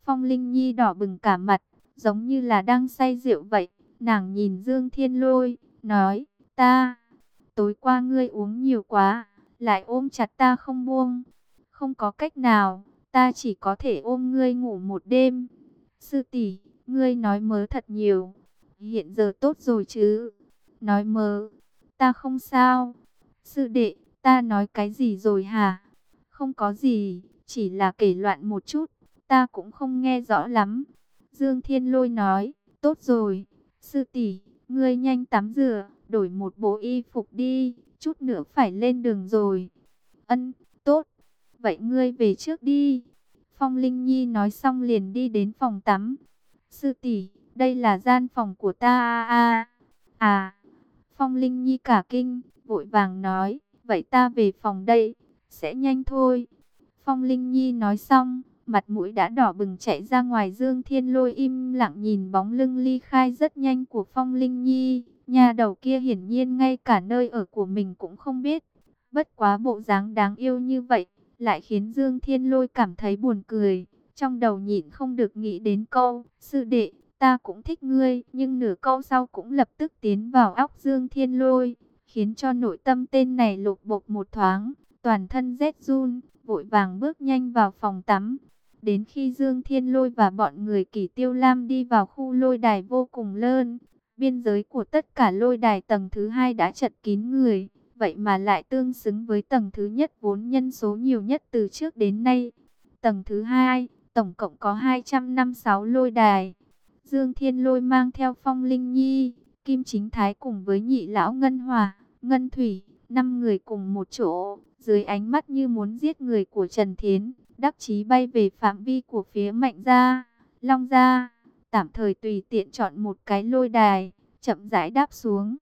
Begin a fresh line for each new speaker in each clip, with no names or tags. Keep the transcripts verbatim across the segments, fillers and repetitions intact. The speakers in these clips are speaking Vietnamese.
Phong Linh Nhi đỏ bừng cả mặt, giống như là đang say rượu vậy. Nàng nhìn Dương Thiên Lôi, nói, ta, tối qua ngươi uống nhiều quá, lại ôm chặt ta không buông. Không có cách nào, ta chỉ có thể ôm ngươi ngủ một đêm. Sư tỷ, ngươi nói mớ thật nhiều. Hiện giờ tốt rồi chứ? Nói mớ, ta không sao. Sư đệ, ta nói cái gì rồi hả? Không có gì, chỉ là kể loạn một chút, ta cũng không nghe rõ lắm. Dương Thiên Lôi nói, tốt rồi, sư tỷ, ngươi nhanh tắm rửa, đổi một bộ y phục đi, chút nữa phải lên đường rồi. Ân, tốt, vậy ngươi về trước đi. Phong Linh Nhi nói xong liền đi đến phòng tắm. Sư tỷ, đây là gian phòng của ta à à. À, Phong Linh Nhi cả kinh, vội vàng nói, vậy ta về phòng đây, sẽ nhanh thôi. Phong Linh Nhi nói xong, mặt mũi đã đỏ bừng chạy ra ngoài. Dương Thiên Lôi im lặng nhìn bóng lưng ly khai rất nhanh của Phong Linh Nhi. Nhà đầu kia hiển nhiên ngay cả nơi ở của mình cũng không biết. Bất quá bộ dáng đáng yêu như vậy, lại khiến Dương Thiên Lôi cảm thấy buồn cười. Trong đầu nhịn không được nghĩ đến câu, sư đệ, ta cũng thích ngươi. Nhưng nửa câu sau cũng lập tức tiến vào óc Dương Thiên Lôi, khiến cho nội tâm tên này lột bột một thoáng, toàn thân rét run, vội vàng bước nhanh vào phòng tắm. Đến khi Dương Thiên Lôi và bọn người Kỷ Tiêu Lam đi vào khu lôi đài vô cùng lớn, biên giới của tất cả lôi đài tầng thứ hai đã chật kín người, vậy mà lại tương xứng với tầng thứ nhất vốn nhân số nhiều nhất từ trước đến nay. Tầng thứ hai, tổng cộng có hai trăm năm mươi sáu lôi đài. Dương Thiên Lôi mang theo Phong Linh Nhi, Kim Chính Thái cùng với nhị lão Ngân Hòa, Ngân Thủy, năm người cùng một chỗ, dưới ánh mắt như muốn giết người của Trần Thiến, đắc chí bay về phạm vi của phía Mạnh gia, Long gia, tạm thời tùy tiện chọn một cái lôi đài, chậm rãi đáp xuống.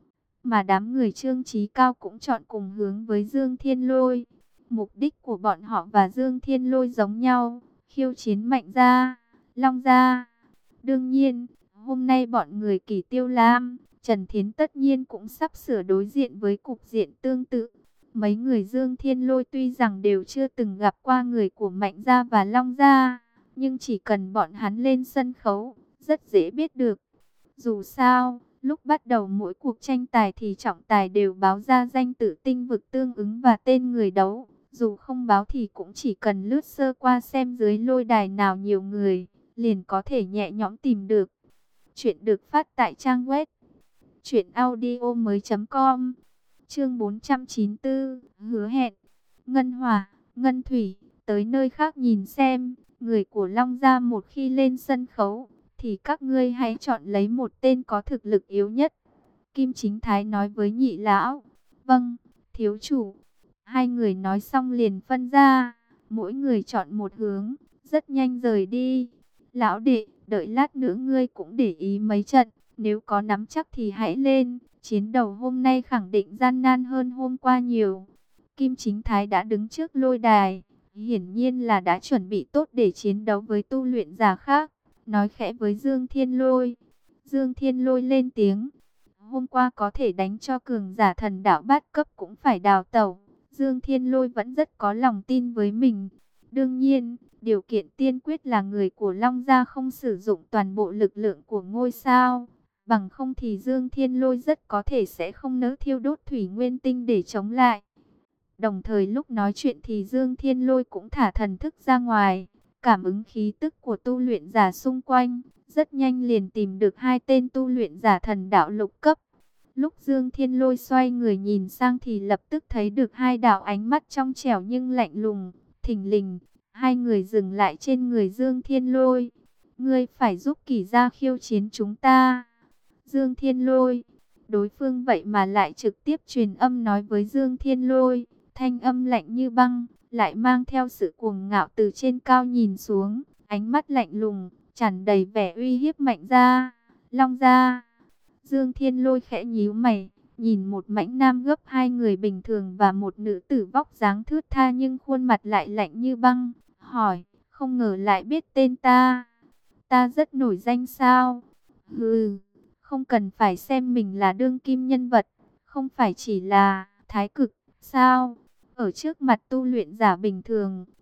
Mà đám người Trương Chí Cao cũng chọn cùng hướng với Dương Thiên Lôi. Mục đích của bọn họ và Dương Thiên Lôi giống nhau, khiêu chiến Mạnh gia, Long gia. Đương nhiên, hôm nay bọn người Kỷ Tiêu Lam, Trần Thiến tất nhiên cũng sắp sửa đối diện với cục diện tương tự. Mấy người Dương Thiên Lôi tuy rằng đều chưa từng gặp qua người của Mạnh gia và Long gia, nhưng chỉ cần bọn hắn lên sân khấu, rất dễ biết được. Dù sao, lúc bắt đầu mỗi cuộc tranh tài thì trọng tài đều báo ra danh tự tinh vực tương ứng và tên người đấu. Dù không báo thì cũng chỉ cần lướt sơ qua xem dưới lôi đài nào nhiều người, liền có thể nhẹ nhõm tìm được. Chuyện được phát tại trang web truyện audio mới chấm com. Chương bốn trăm chín mươi tư, hứa hẹn. Ngân Hòa, Ngân Thủy, tới nơi khác nhìn xem, người của Long gia một khi lên sân khấu, thì các ngươi hãy chọn lấy một tên có thực lực yếu nhất. Kim Chính Thái nói với nhị lão. Vâng, thiếu chủ. Hai người nói xong liền phân ra, mỗi người chọn một hướng, rất nhanh rời đi. Lão đệ, đợi lát nữa ngươi cũng để ý mấy trận, nếu có nắm chắc thì hãy lên, chiến đấu hôm nay khẳng định gian nan hơn hôm qua nhiều. Kim Chính Thái đã đứng trước lôi đài, hiển nhiên là đã chuẩn bị tốt để chiến đấu với tu luyện giả khác, nói khẽ với Dương Thiên Lôi. Dương Thiên Lôi lên tiếng, hôm qua có thể đánh cho cường giả thần đạo bát cấp cũng phải đào tẩu. Dương Thiên Lôi vẫn rất có lòng tin với mình. Đương nhiên, điều kiện tiên quyết là người của Long gia không sử dụng toàn bộ lực lượng của ngôi sao. Bằng không thì Dương Thiên Lôi rất có thể sẽ không nỡ thiêu đốt thủy nguyên tinh để chống lại. Đồng thời lúc nói chuyện thì Dương Thiên Lôi cũng thả thần thức ra ngoài, cảm ứng khí tức của tu luyện giả xung quanh. Rất nhanh liền tìm được hai tên tu luyện giả thần đạo lục cấp. Lúc Dương Thiên Lôi xoay người nhìn sang thì lập tức thấy được hai đạo ánh mắt trong trẻo nhưng lạnh lùng. Thình lình, hai người dừng lại trên người Dương Thiên Lôi. Ngươi phải giúp Kỷ gia khiêu chiến chúng ta. Dương Thiên Lôi, đối phương vậy mà lại trực tiếp truyền âm nói với Dương Thiên Lôi. Thanh âm lạnh như băng, lại mang theo sự cuồng ngạo từ trên cao nhìn xuống. Ánh mắt lạnh lùng, tràn đầy vẻ uy hiếp Mạnh gia, Long gia. Dương Thiên Lôi khẽ nhíu mày, nhìn một mãnh nam gấp hai người bình thường và một nữ tử vóc dáng thướt tha nhưng khuôn mặt lại lạnh như băng, hỏi, không ngờ lại biết tên ta. Ta rất nổi danh sao? Hừ, không cần phải xem mình là đương kim nhân vật, không phải chỉ là thái cực, sao? Ở trước mặt tu luyện giả bình thường,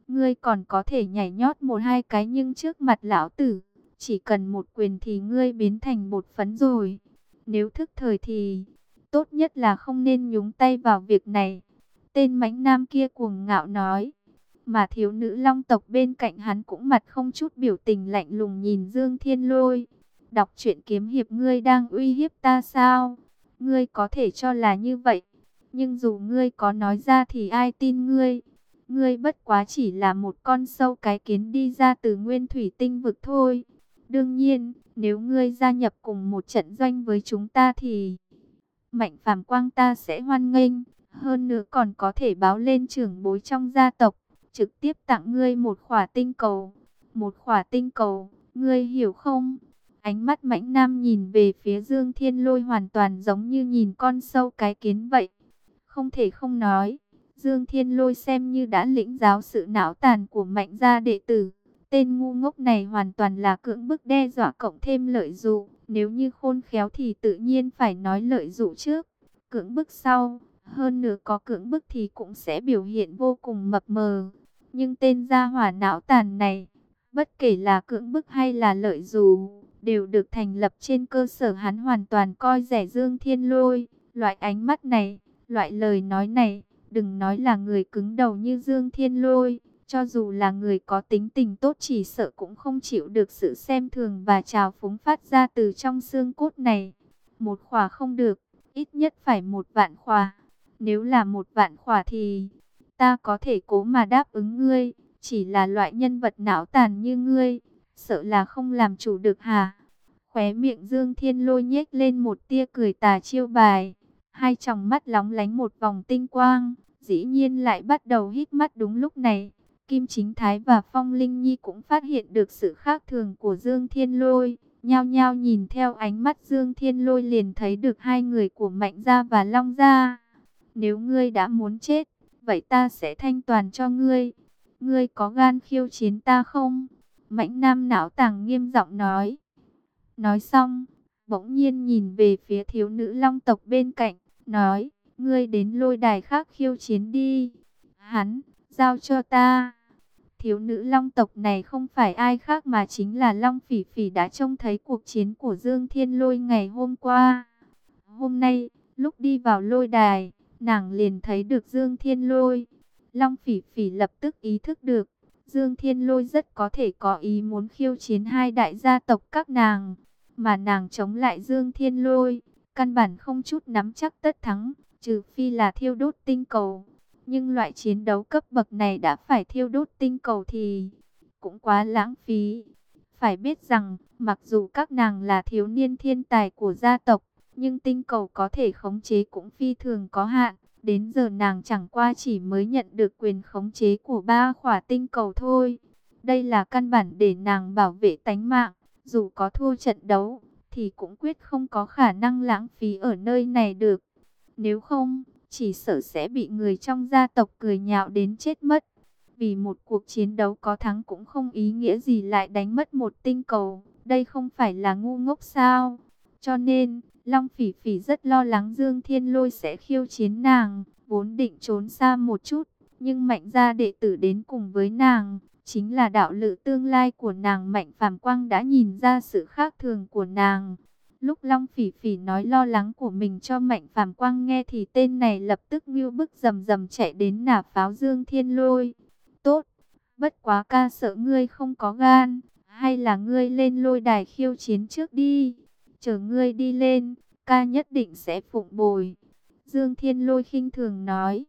ngươi còn có thể nhảy nhót một hai cái, nhưng trước mặt lão tử, chỉ cần một quyền thì ngươi biến thành bột phấn rồi. Nếu thức thời thì tốt nhất là không nên nhúng tay vào việc này. Tên mãnh nam kia cuồng ngạo nói. Mà thiếu nữ long tộc bên cạnh hắn cũng mặt không chút biểu tình lạnh lùng nhìn Dương Thiên Lôi. Đọc truyện kiếm hiệp, ngươi đang uy hiếp ta sao? Ngươi có thể cho là như vậy, nhưng dù ngươi có nói ra thì ai tin ngươi? Ngươi bất quá chỉ là một con sâu cái kiến đi ra từ nguyên thủy tinh vực thôi. Đương nhiên, nếu ngươi gia nhập cùng một trận doanh với chúng ta thì Mạnh Phàm Quang ta sẽ hoan nghênh. Hơn nữa còn có thể báo lên trưởng bối trong gia tộc, trực tiếp tặng ngươi một khỏa tinh cầu. Một khỏa tinh cầu, ngươi hiểu không? Ánh mắt mãnh nam nhìn về phía Dương Thiên Lôi hoàn toàn giống như nhìn con sâu cái kiến vậy. Không thể không nói, Dương Thiên Lôi xem như đã lĩnh giáo sự não tàn của Mạnh gia đệ tử. Tên ngu ngốc này hoàn toàn là cưỡng bức đe dọa cộng thêm lợi dụ. Nếu như khôn khéo thì tự nhiên phải nói lợi dụ trước, cưỡng bức sau. Hơn nữa có cưỡng bức thì cũng sẽ biểu hiện vô cùng mập mờ. Nhưng tên gia hỏa não tàn này, bất kể là cưỡng bức hay là lợi dụ, đều được thành lập trên cơ sở hắn hoàn toàn coi rẻ Dương Thiên Lôi. Loại ánh mắt này, loại lời nói này, đừng nói là người cứng đầu như Dương Thiên Lôi, cho dù là người có tính tình tốt chỉ sợ cũng không chịu được sự xem thường và trào phúng phát ra từ trong xương cốt này. Một khỏa không được, ít nhất phải một vạn khỏa. Nếu là một vạn khỏa thì ta có thể cố mà đáp ứng ngươi. Chỉ là loại nhân vật não tàn như ngươi, sợ là không làm chủ được hả? Khóe miệng Dương Thiên Lôi nhếch lên một tia cười tà chiêu bài. Hai tròng mắt lóng lánh một vòng tinh quang, dĩ nhiên lại bắt đầu hít mắt đúng lúc này. Kim Chính Thái và Phong Linh Nhi cũng phát hiện được sự khác thường của Dương Thiên Lôi. Nhao nhao nhìn theo ánh mắt Dương Thiên Lôi liền thấy được hai người của Mạnh gia và Long gia. Nếu ngươi đã muốn chết, vậy ta sẽ thanh toàn cho ngươi. Ngươi có gan khiêu chiến ta không? Mãnh nam não tàng nghiêm giọng nói. Nói xong, bỗng nhiên nhìn về phía thiếu nữ long tộc bên cạnh, nói, ngươi đến lôi đài khác khiêu chiến đi. Hắn, giao cho ta. Thiếu nữ long tộc này không phải ai khác mà chính là Long Phỉ Phỉ đã trông thấy cuộc chiến của Dương Thiên Lôi ngày hôm qua. Hôm nay, lúc đi vào lôi đài, nàng liền thấy được Dương Thiên Lôi. Long Phỉ Phỉ lập tức ý thức được, Dương Thiên Lôi rất có thể có ý muốn khiêu chiến hai đại gia tộc các nàng. Mà nàng chống lại Dương Thiên Lôi, căn bản không chút nắm chắc tất thắng, trừ phi là thiêu đốt tinh cầu. Nhưng loại chiến đấu cấp bậc này đã phải thiêu đốt tinh cầu thì cũng quá lãng phí. Phải biết rằng, mặc dù các nàng là thiếu niên thiên tài của gia tộc, nhưng tinh cầu có thể khống chế cũng phi thường có hạn. Đến giờ nàng chẳng qua chỉ mới nhận được quyền khống chế của ba khỏa tinh cầu thôi. Đây là căn bản để nàng bảo vệ tánh mạng. Dù có thua trận đấu, thì cũng quyết không có khả năng lãng phí ở nơi này được. Nếu không, chỉ sợ sẽ bị người trong gia tộc cười nhạo đến chết mất. Vì một cuộc chiến đấu có thắng cũng không ý nghĩa gì lại đánh mất một tinh cầu. Đây không phải là ngu ngốc sao? Cho nên, Long Phỉ Phỉ rất lo lắng Dương Thiên Lôi sẽ khiêu chiến nàng. Vốn định trốn xa một chút, nhưng Mạnh gia đệ tử đến cùng với nàng, chính là đạo lữ tương lai của nàng. Mạnh Phàm Quang đã nhìn ra sự khác thường của nàng. Lúc Long Phỉ Phỉ nói lo lắng của mình cho Mạnh Phàm Quang nghe thì tên này lập tức ngưu bức rầm rầm chạy đến nã pháo Dương Thiên Lôi. Tốt, bất quá ca sợ ngươi không có gan, hay là ngươi lên lôi đài khiêu chiến trước đi. Chờ ngươi đi lên, ca nhất định sẽ phụng bồi. Dương Thiên Lôi khinh thường nói.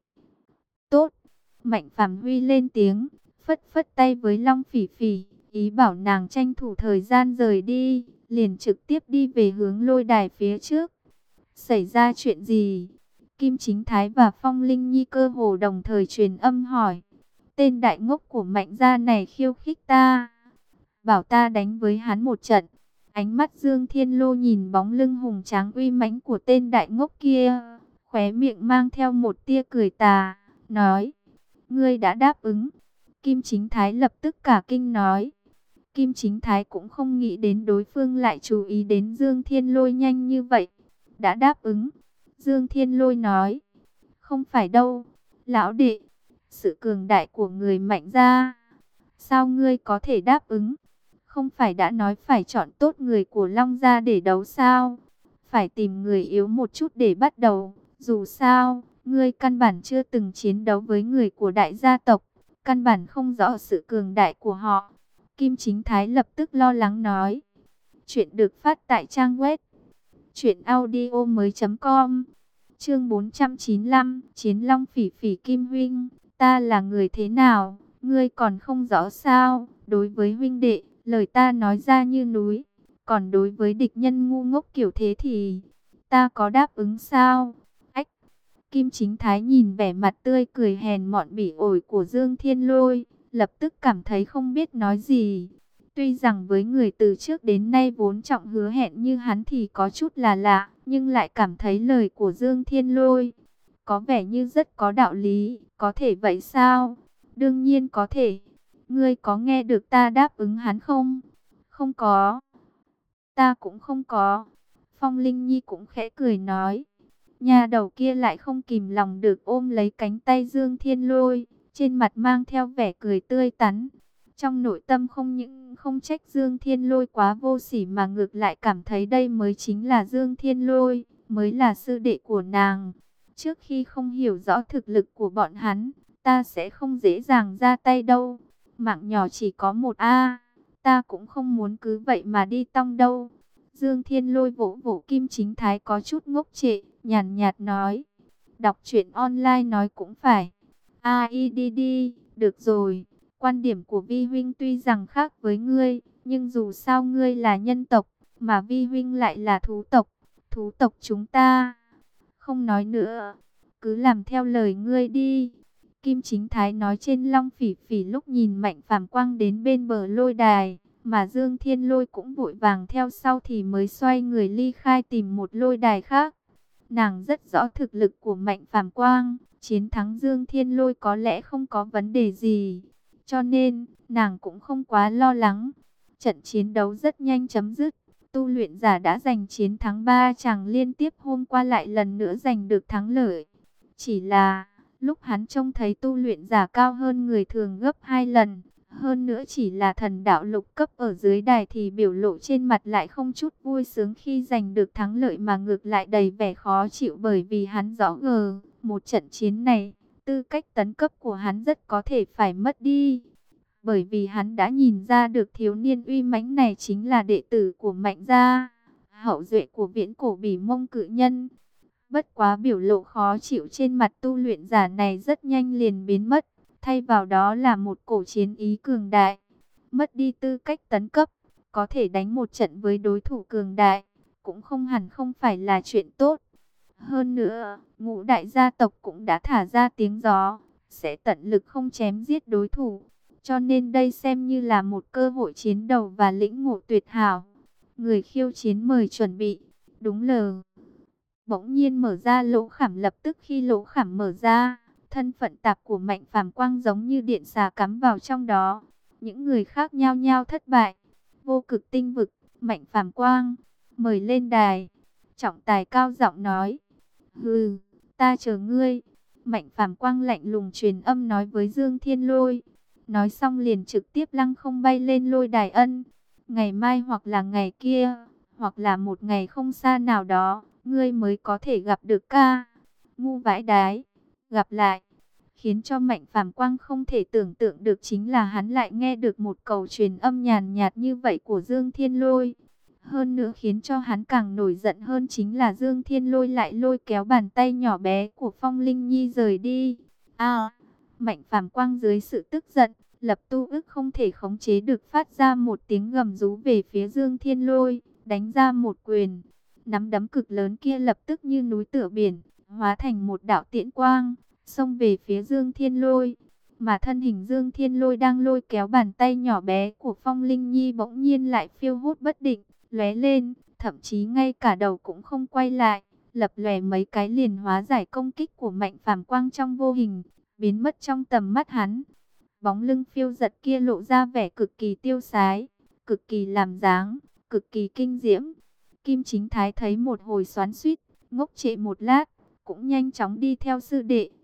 Tốt, Mạnh Phàm Huy lên tiếng, phất phất tay với Long Phỉ Phỉ, ý bảo nàng tranh thủ thời gian rời đi, liền trực tiếp đi về hướng lôi đài phía trước. Xảy ra chuyện gì? Kim Chính Thái và Phong Linh Nhi cơ hồ đồng thời truyền âm hỏi. Tên đại ngốc của Mạnh gia này khiêu khích ta, bảo ta đánh với hắn một trận. Ánh mắt Dương Thiên Lôi nhìn bóng lưng hùng tráng uy mãnh của tên đại ngốc kia, khóe miệng mang theo một tia cười tà, nói, ngươi đã đáp ứng. Kim Chính Thái lập tức cả kinh nói. Kim Chính Thái cũng không nghĩ đến đối phương lại chú ý đến Dương Thiên Lôi nhanh như vậy. Đã đáp ứng. Dương Thiên Lôi nói, không phải đâu, lão đệ, sự cường đại của người Mạnh gia. Sao ngươi có thể đáp ứng? Không phải đã nói phải chọn tốt người của Long gia để đấu sao? Phải tìm người yếu một chút để bắt đầu. Dù sao, ngươi căn bản chưa từng chiến đấu với người của đại gia tộc, căn bản không rõ sự cường đại của họ. Kim Chính Thái lập tức lo lắng nói. Chuyện được phát tại trang web truyện audio mới chấm com. Chương bốn trăm chín mươi lăm, Chiến Long Phỉ Phỉ. Kim huynh, ta là người thế nào, ngươi còn không rõ sao? Đối với huynh đệ, lời ta nói ra như núi, còn đối với địch nhân ngu ngốc kiểu thế thì ta có đáp ứng sao? Ách! Kim Chính Thái nhìn vẻ mặt tươi cười hèn mọn bỉ ổi của Dương Thiên Lôi, lập tức cảm thấy không biết nói gì. Tuy rằng với người từ trước đến nay vốn trọng hứa hẹn như hắn thì có chút là lạ, nhưng lại cảm thấy lời của Dương Thiên Lôi có vẻ như rất có đạo lý. Có thể vậy sao? Đương nhiên có thể. Ngươi có nghe được ta đáp ứng hắn không? Không có. Ta cũng không có. Phong Linh Nhi cũng khẽ cười nói. Nhà đầu kia lại không kìm lòng được ôm lấy cánh tay Dương Thiên Lôi, trên mặt mang theo vẻ cười tươi tắn. Trong nội tâm không những không trách Dương Thiên Lôi quá vô sỉ mà ngược lại cảm thấy đây mới chính là Dương Thiên Lôi, mới là sư đệ của nàng. Trước khi không hiểu rõ thực lực của bọn hắn, ta sẽ không dễ dàng ra tay đâu. Mạng nhỏ chỉ có một a, ta cũng không muốn cứ vậy mà đi tong đâu. Dương Thiên Lôi vỗ vỗ Kim Chính Thái có chút ngốc trệ, nhàn nhạt nói. Đọc truyện online nói cũng phải. a i đi đi, được rồi. Quan điểm của Vi huynh tuy rằng khác với ngươi, nhưng dù sao ngươi là nhân tộc, mà Vi huynh lại là thú tộc. Thú tộc chúng ta không nói nữa, cứ làm theo lời ngươi đi. Kim Chính Thái nói trên Long Phỉ Phỉ lúc nhìn Mạnh Phàm Quang đến bên bờ lôi đài, mà Dương Thiên Lôi cũng vội vàng theo sau thì mới xoay người ly khai tìm một lôi đài khác. Nàng rất rõ thực lực của Mạnh Phàm Quang, chiến thắng Dương Thiên Lôi có lẽ không có vấn đề gì, cho nên nàng cũng không quá lo lắng. Trận chiến đấu rất nhanh chấm dứt. Tu luyện giả đã giành chiến thắng ba chàng liên tiếp hôm qua lại lần nữa giành được thắng lợi. Chỉ là lúc hắn trông thấy tu luyện giả cao hơn người thường gấp hai lần, hơn nữa chỉ là thần đạo lục cấp ở dưới đài thì biểu lộ trên mặt lại không chút vui sướng khi giành được thắng lợi mà ngược lại đầy vẻ khó chịu, bởi vì hắn rõ ngờ một trận chiến này, tư cách tấn cấp của hắn rất có thể phải mất đi. Bởi vì hắn đã nhìn ra được thiếu niên uy mãnh này chính là đệ tử của Mạnh gia, hậu duệ của viễn cổ Bỉ Mông cự nhân. Bất quá biểu lộ khó chịu trên mặt tu luyện giả này rất nhanh liền biến mất, thay vào đó là một cổ chiến ý cường đại. Mất đi tư cách tấn cấp, có thể đánh một trận với đối thủ cường đại, cũng không hẳn không phải là chuyện tốt. Hơn nữa, ngũ đại gia tộc cũng đã thả ra tiếng gió, sẽ tận lực không chém giết đối thủ. Cho nên đây xem như là một cơ hội chiến đầu và lĩnh ngộ tuyệt hảo. Người khiêu chiến mời chuẩn bị. Đúng lờ. Bỗng nhiên mở ra lỗ khảm, lập tức khi lỗ khảm mở ra, thân phận tạp của Mạnh Phàm Quang giống như điện xà cắm vào trong đó. Những người khác nhao nhao thất bại. Vô Cực Tinh Vực, Mạnh Phàm Quang, mời lên đài. Trọng tài cao giọng nói. Hừ, ta chờ ngươi. Mạnh Phàm Quang lạnh lùng truyền âm nói với Dương Thiên Lôi. Nói xong liền trực tiếp lăng không bay lên lôi đài ân. Ngày mai hoặc là ngày kia, hoặc là một ngày không xa nào đó, ngươi mới có thể gặp được ca. Ngu vãi đái, gặp lại. Khiến cho Mạnh Phàm Quang không thể tưởng tượng được chính là hắn lại nghe được một câu truyền âm nhàn nhạt như vậy của Dương Thiên Lôi. Hơn nữa khiến cho hắn càng nổi giận hơn chính là Dương Thiên Lôi lại lôi kéo bàn tay nhỏ bé của Phong Linh Nhi rời đi. À, Mạnh Phàm Quang dưới sự tức giận, lập tu ức không thể khống chế được phát ra một tiếng gầm rú về phía Dương Thiên Lôi, đánh ra một quyền. Nắm đấm cực lớn kia lập tức như núi tựa biển, hóa thành một đạo tiễn quang, xông về phía Dương Thiên Lôi. Mà thân hình Dương Thiên Lôi đang lôi kéo bàn tay nhỏ bé của Phong Linh Nhi bỗng nhiên lại phiêu hốt bất định, lóe lên, thậm chí ngay cả đầu cũng không quay lại, lập lòe mấy cái liền hóa giải công kích của Mạnh Phàm Quang trong vô hình, biến mất trong tầm mắt hắn. Bóng lưng phiêu giật kia lộ ra vẻ cực kỳ tiêu sái, cực kỳ làm dáng, cực kỳ kinh diễm. Kim Chính Thái thấy một hồi xoắn xuýt, ngốc trệ một lát, cũng nhanh chóng đi theo sư đệ,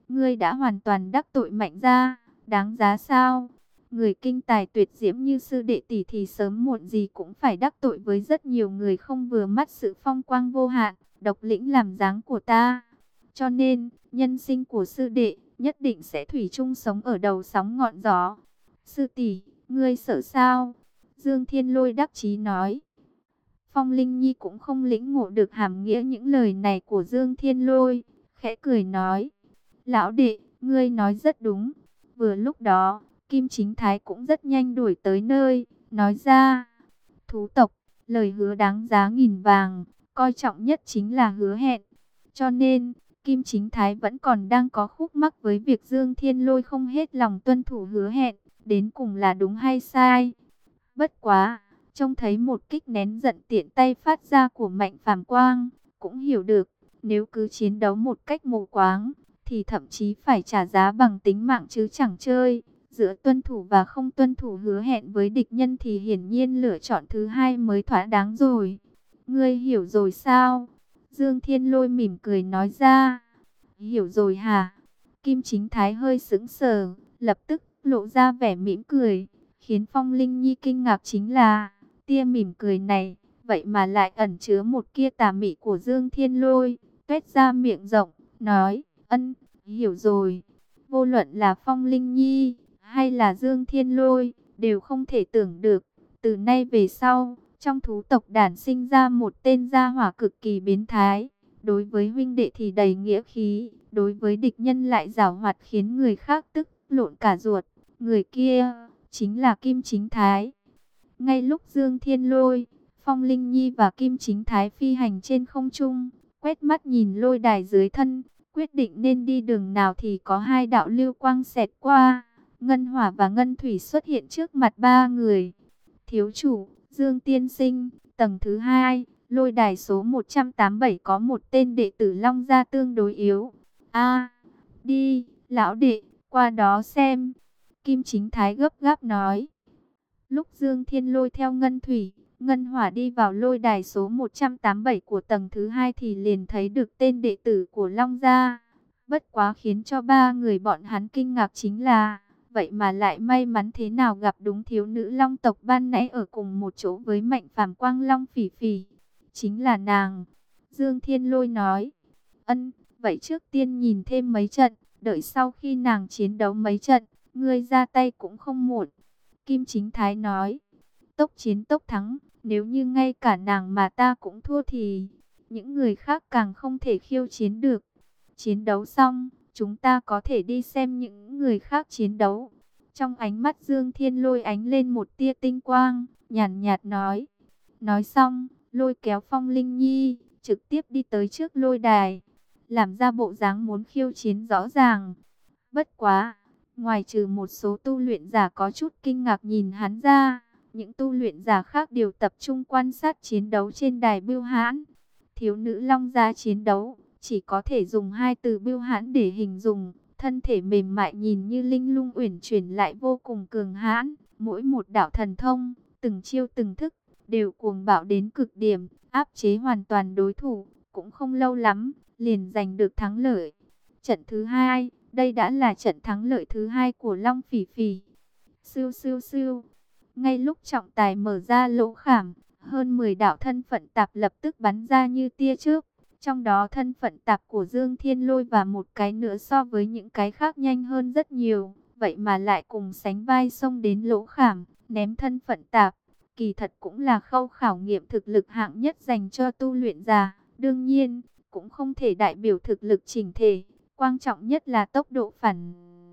ngươi đã hoàn toàn đắc tội Mạnh gia, đáng giá sao? Người kinh tài tuyệt diễm như sư đệ tỷ thì sớm muộn gì cũng phải đắc tội với rất nhiều người không vừa mắt sự phong quang vô hạn, độc lĩnh làm dáng của ta. Cho nên, nhân sinh của sư đệ nhất định sẽ thủy chung sống ở đầu sóng ngọn gió. Sư tỷ, ngươi sợ sao? Dương Thiên Lôi đắc chí nói. Phong Linh Nhi cũng không lĩnh ngộ được hàm nghĩa những lời này của Dương Thiên Lôi, khẽ cười nói: lão đệ, ngươi nói rất đúng. Vừa lúc đó, Kim Chính Thái cũng rất nhanh đuổi tới nơi, nói ra: thú tộc, lời hứa đáng giá nghìn vàng, coi trọng nhất chính là hứa hẹn. Cho nên, Kim Chính Thái vẫn còn đang có khúc mắc với việc Dương Thiên Lôi không hết lòng tuân thủ hứa hẹn, đến cùng là đúng hay sai. Bất quá, trông thấy một kích nén giận tiện tay phát ra của Mạnh Phàm Quang, cũng hiểu được, nếu cứ chiến đấu một cách mù quáng, thì thậm chí phải trả giá bằng tính mạng chứ chẳng chơi. Giữa tuân thủ và không tuân thủ hứa hẹn với địch nhân thì hiển nhiên lựa chọn thứ hai mới thỏa đáng rồi. Ngươi hiểu rồi sao? Dương Thiên Lôi mỉm cười nói ra. Hiểu rồi hả? Kim Chính Thái hơi sững sờ, lập tức lộ ra vẻ mỉm cười. Khiến Phong Linh Nhi kinh ngạc chính là, tia mỉm cười này, vậy mà lại ẩn chứa một kia tà mị của Dương Thiên Lôi. Tuét ra miệng rộng, nói, ân, hiểu rồi. Vô luận là Phong Linh Nhi hay là Dương Thiên Lôi, đều không thể tưởng được, từ nay về sau, trong thú tộc đản sinh ra một tên gia hỏa cực kỳ biến thái. Đối với huynh đệ thì đầy nghĩa khí, đối với địch nhân lại giảo hoạt khiến người khác tức lộn cả ruột. Người kia chính là Kim Chính Thái. Ngay lúc Dương Thiên Lôi, Phong Linh Nhi và Kim Chính Thái phi hành trên không trung, quét mắt nhìn lôi đài dưới thân, quyết định nên đi đường nào thì có hai đạo lưu quang xẹt qua. Ngân Hỏa và Ngân Thủy xuất hiện trước mặt ba người. Thiếu chủ, Dương Tiên Sinh, tầng thứ hai, lôi đài số một trăm tám mươi bảy có một tên đệ tử Long Gia tương đối yếu. A, đi, lão đệ, qua đó xem. Kim Chính Thái gấp gáp nói. Lúc Dương Thiên Lôi theo Ngân Thủy, Ngân Hỏa đi vào lôi đài số một trăm tám mươi bảy của tầng thứ hai thì liền thấy được tên đệ tử của Long Gia. Bất quá khiến cho ba người bọn hắn kinh ngạc chính là, vậy mà lại may mắn thế nào gặp đúng thiếu nữ Long tộc ban nãy ở cùng một chỗ với Mạnh Phàm Quang Long Phỉ Phỉ. Chính là nàng. Dương Thiên Lôi nói. Ân, vậy trước tiên nhìn thêm mấy trận, đợi sau khi nàng chiến đấu mấy trận, ngươi ra tay cũng không muộn. Kim Chính Thái nói. Tốc chiến tốc thắng, nếu như ngay cả nàng mà ta cũng thua thì những người khác càng không thể khiêu chiến được. Chiến đấu xong, chúng ta có thể đi xem những người khác chiến đấu. Trong ánh mắt Dương Thiên Lôi ánh lên một tia tinh quang, nhàn nhạt nói. Nói xong, lôi kéo Phong Linh Nhi, trực tiếp đi tới trước lôi đài, làm ra bộ dáng muốn khiêu chiến rõ ràng. Bất quá, ngoài trừ một số tu luyện giả có chút kinh ngạc nhìn hắn ra, những tu luyện giả khác đều tập trung quan sát chiến đấu trên đài bưu hãn. Thiếu nữ Long Gia chiến đấu, chỉ có thể dùng hai từ bưu hãn để hình dung. Thân thể mềm mại nhìn như linh lung uyển chuyển lại vô cùng cường hãn. Mỗi một đạo thần thông, từng chiêu từng thức, đều cuồng bạo đến cực điểm, áp chế hoàn toàn đối thủ. Cũng không lâu lắm, liền giành được thắng lợi. Trận thứ hai, đây đã là trận thắng lợi thứ hai của Long Phỉ Phỉ. Siêu siêu siêu. Ngay lúc trọng tài mở ra lỗ khảm, hơn mười đạo thân phận tạp lập tức bắn ra như tia chớp. Trong đó thân phận tạp của Dương Thiên Lôi và một cái nữa so với những cái khác nhanh hơn rất nhiều. Vậy mà lại cùng sánh vai xông đến lỗ khảm, ném thân phận tạp. Kỳ thật cũng là khâu khảo nghiệm thực lực hạng nhất dành cho tu luyện giả. Đương nhiên, cũng không thể đại biểu thực lực chỉnh thể. Quan trọng nhất là tốc độ phản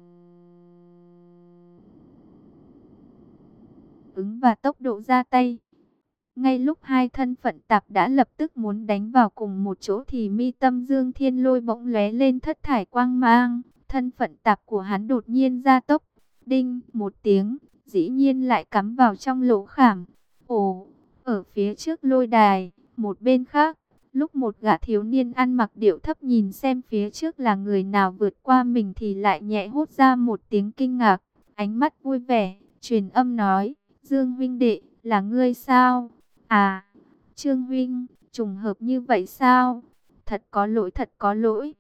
ứng và tốc độ ra tay. Ngay lúc hai thân phận tạp đã lập tức muốn đánh vào cùng một chỗ thì mi tâm Dương Thiên Lôi bỗng lóe lên thất thải quang mang. Thân phận tạp của hắn đột nhiên gia tốc. Đinh, một tiếng, dĩ nhiên lại cắm vào trong lỗ khảm. Ồ, ở phía trước lôi đài, một bên khác, lúc một gã thiếu niên ăn mặc điệu thấp nhìn xem phía trước là người nào vượt qua mình thì lại nhẹ hốt ra một tiếng kinh ngạc. Ánh mắt vui vẻ, truyền âm nói, Dương huynh đệ, là ngươi sao? À, Trương huynh, trùng hợp như vậy sao? Thật có lỗi, thật có lỗi.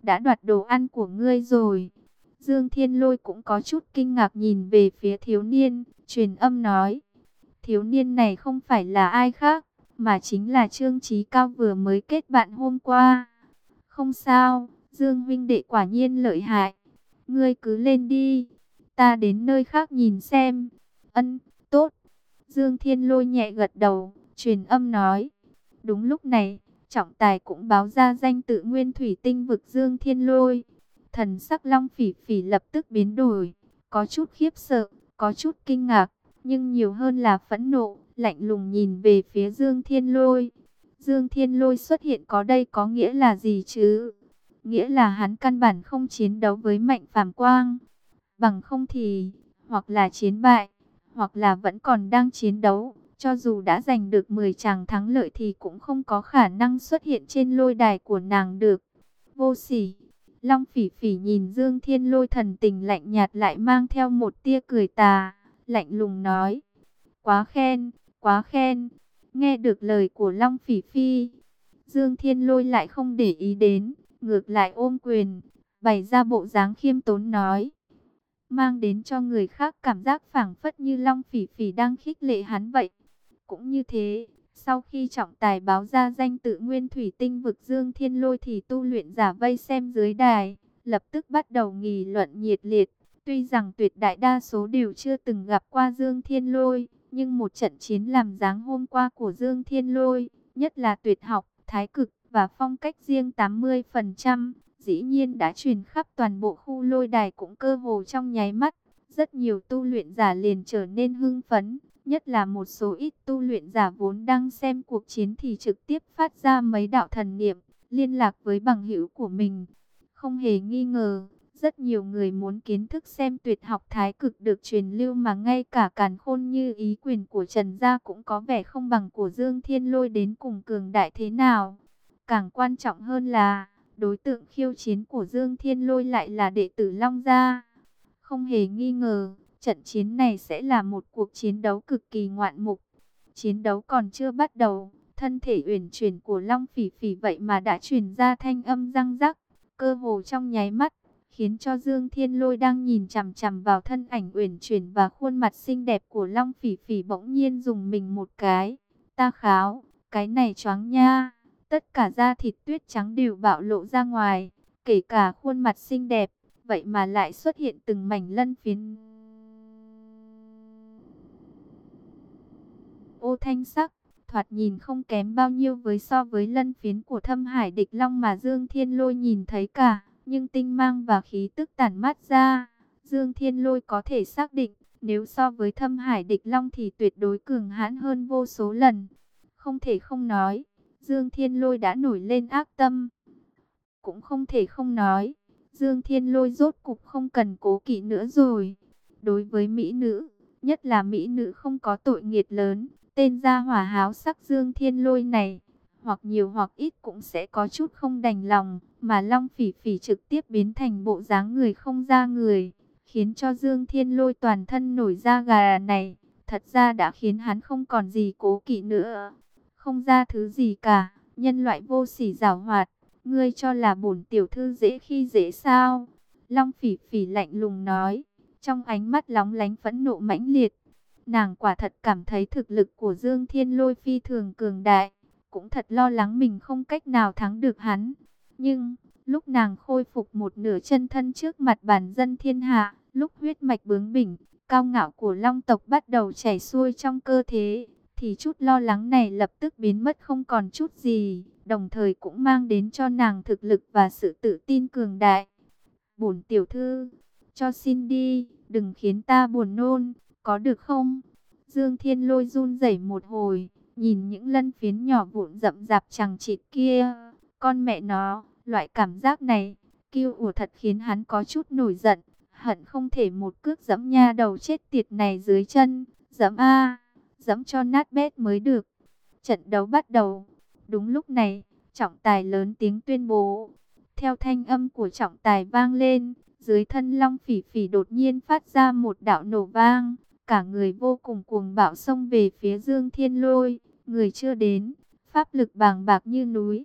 đã đoạt đồ ăn của ngươi rồi. Dương Thiên Lôi cũng có chút kinh ngạc nhìn về phía thiếu niên, truyền âm nói. Thiếu niên này không phải là ai khác, mà chính là Trương Chí Cao vừa mới kết bạn hôm qua. Không sao, Dương huynh đệ quả nhiên lợi hại. Ngươi cứ lên đi, ta đến nơi khác nhìn xem. Ân, tốt. Dương Thiên Lôi nhẹ gật đầu, truyền âm nói. Đúng lúc này, trọng tài cũng báo ra danh tự nguyên thủy tinh vực Dương Thiên Lôi. Thần sắc Long Phỉ Phỉ lập tức biến đổi, có chút khiếp sợ, có chút kinh ngạc, nhưng nhiều hơn là phẫn nộ, lạnh lùng nhìn về phía Dương Thiên Lôi. Dương Thiên Lôi xuất hiện có đây có nghĩa là gì chứ? Nghĩa là hắn căn bản không chiến đấu với Mạnh Phàm Quang. Bằng không thì, hoặc là chiến bại, hoặc là vẫn còn đang chiến đấu. Cho dù đã giành được mười tràng thắng lợi thì cũng không có khả năng xuất hiện trên lôi đài của nàng được. Vô sỉ. Long Phỉ Phỉ nhìn Dương Thiên Lôi thần tình lạnh nhạt lại mang theo một tia cười tà, lạnh lùng nói. Quá khen, quá khen. Nghe được lời của Long Phỉ Phi, Dương Thiên Lôi lại không để ý đến, ngược lại ôm quyền, bày ra bộ dáng khiêm tốn nói. Mang đến cho người khác cảm giác phảng phất như Long Phỉ Phỉ đang khích lệ hắn vậy. Cũng như thế, sau khi trọng tài báo ra danh tự nguyên thủy tinh vực Dương Thiên Lôi thì tu luyện giả vây xem dưới đài, lập tức bắt đầu nghị luận nhiệt liệt. Tuy rằng tuyệt đại đa số đều chưa từng gặp qua Dương Thiên Lôi, nhưng một trận chiến làm dáng hôm qua của Dương Thiên Lôi, nhất là tuyệt học, thái cực và phong cách riêng tám mươi phần trăm, dĩ nhiên đã truyền khắp toàn bộ khu lôi đài cũng cơ hồ trong nháy mắt. Rất nhiều tu luyện giả liền trở nên hưng phấn, nhất là một số ít tu luyện giả vốn đang xem cuộc chiến thì trực tiếp phát ra mấy đạo thần niệm, liên lạc với bằng hữu của mình. Không hề nghi ngờ, rất nhiều người muốn kiến thức xem tuyệt học thái cực được truyền lưu mà ngay cả càn khôn như ý quyền của Trần Gia cũng có vẻ không bằng của Dương Thiên Lôi đến cùng cường đại thế nào. Càng quan trọng hơn là, đối tượng khiêu chiến của Dương Thiên Lôi lại là đệ tử Long Gia. Không hề nghi ngờ, trận chiến này sẽ là một cuộc chiến đấu cực kỳ ngoạn mục. Chiến đấu còn chưa bắt đầu, thân thể uyển chuyển của Long Phỉ Phỉ vậy mà đã truyền ra thanh âm răng rắc, cơ hồ trong nháy mắt, khiến cho Dương Thiên Lôi đang nhìn chằm chằm vào thân ảnh uyển chuyển và khuôn mặt xinh đẹp của Long Phỉ Phỉ bỗng nhiên dùng mình một cái. Ta kháo, cái này choáng nha. Tất cả da thịt tuyết trắng đều bạo lộ ra ngoài, kể cả khuôn mặt xinh đẹp, vậy mà lại xuất hiện từng mảnh lân phiến ô thanh sắc, thoạt nhìn không kém bao nhiêu với so với lân phiến của Thâm Hải Địch Long mà Dương Thiên Lôi nhìn thấy cả, nhưng tinh mang và khí tức tản mát ra, Dương Thiên Lôi có thể xác định, nếu so với Thâm Hải Địch Long thì tuyệt đối cường hãn hơn vô số lần. Không thể không nói, Dương Thiên Lôi đã nổi lên ác tâm. Cũng không thể không nói, Dương Thiên Lôi rốt cục không cần cố kỵ nữa rồi. Đối với mỹ nữ, nhất là mỹ nữ không có tội nghiệt lớn, tên gia hỏa háo sắc Dương Thiên Lôi này, hoặc nhiều hoặc ít cũng sẽ có chút không đành lòng, mà Long Phỉ Phỉ trực tiếp biến thành bộ dáng người không ra người, khiến cho Dương Thiên Lôi toàn thân nổi da gà này, thật ra đã khiến hắn không còn gì cố kỵ nữa. Không ra thứ gì cả, nhân loại vô sỉ giảo hoạt, ngươi cho là bổn tiểu thư dễ khi dễ sao? Long Phỉ Phỉ lạnh lùng nói, trong ánh mắt lóng lánh phẫn nộ mãnh liệt. Nàng quả thật cảm thấy thực lực của Dương Thiên Lôi phi thường cường đại, cũng thật lo lắng mình không cách nào thắng được hắn. Nhưng, lúc nàng khôi phục một nửa chân thân trước mặt bản dân thiên hạ, lúc huyết mạch bướng bỉnh, cao ngạo của Long tộc bắt đầu chảy xuôi trong cơ thể, thì chút lo lắng này lập tức biến mất không còn chút gì, đồng thời cũng mang đến cho nàng thực lực và sự tự tin cường đại. Bổn tiểu thư, cho xin đi, đừng khiến ta buồn nôn, có được không? Dương Thiên Lôi run rẩy một hồi, nhìn những lân phiến nhỏ vụn rậm rạp chằng chịt kia, con mẹ nó, loại cảm giác này, kiêu ủa thật khiến hắn có chút nổi giận, hận không thể một cước giẫm nha đầu chết tiệt này dưới chân, giẫm a, giẫm cho nát bét mới được. Trận đấu bắt đầu. Đúng lúc này, trọng tài lớn tiếng tuyên bố. Theo thanh âm của trọng tài vang lên, dưới thân Long Phỉ Phỉ đột nhiên phát ra một đạo nổ vang, cả người vô cùng cuồng bạo xông về phía Dương Thiên Lôi, người chưa đến, pháp lực bàng bạc như núi,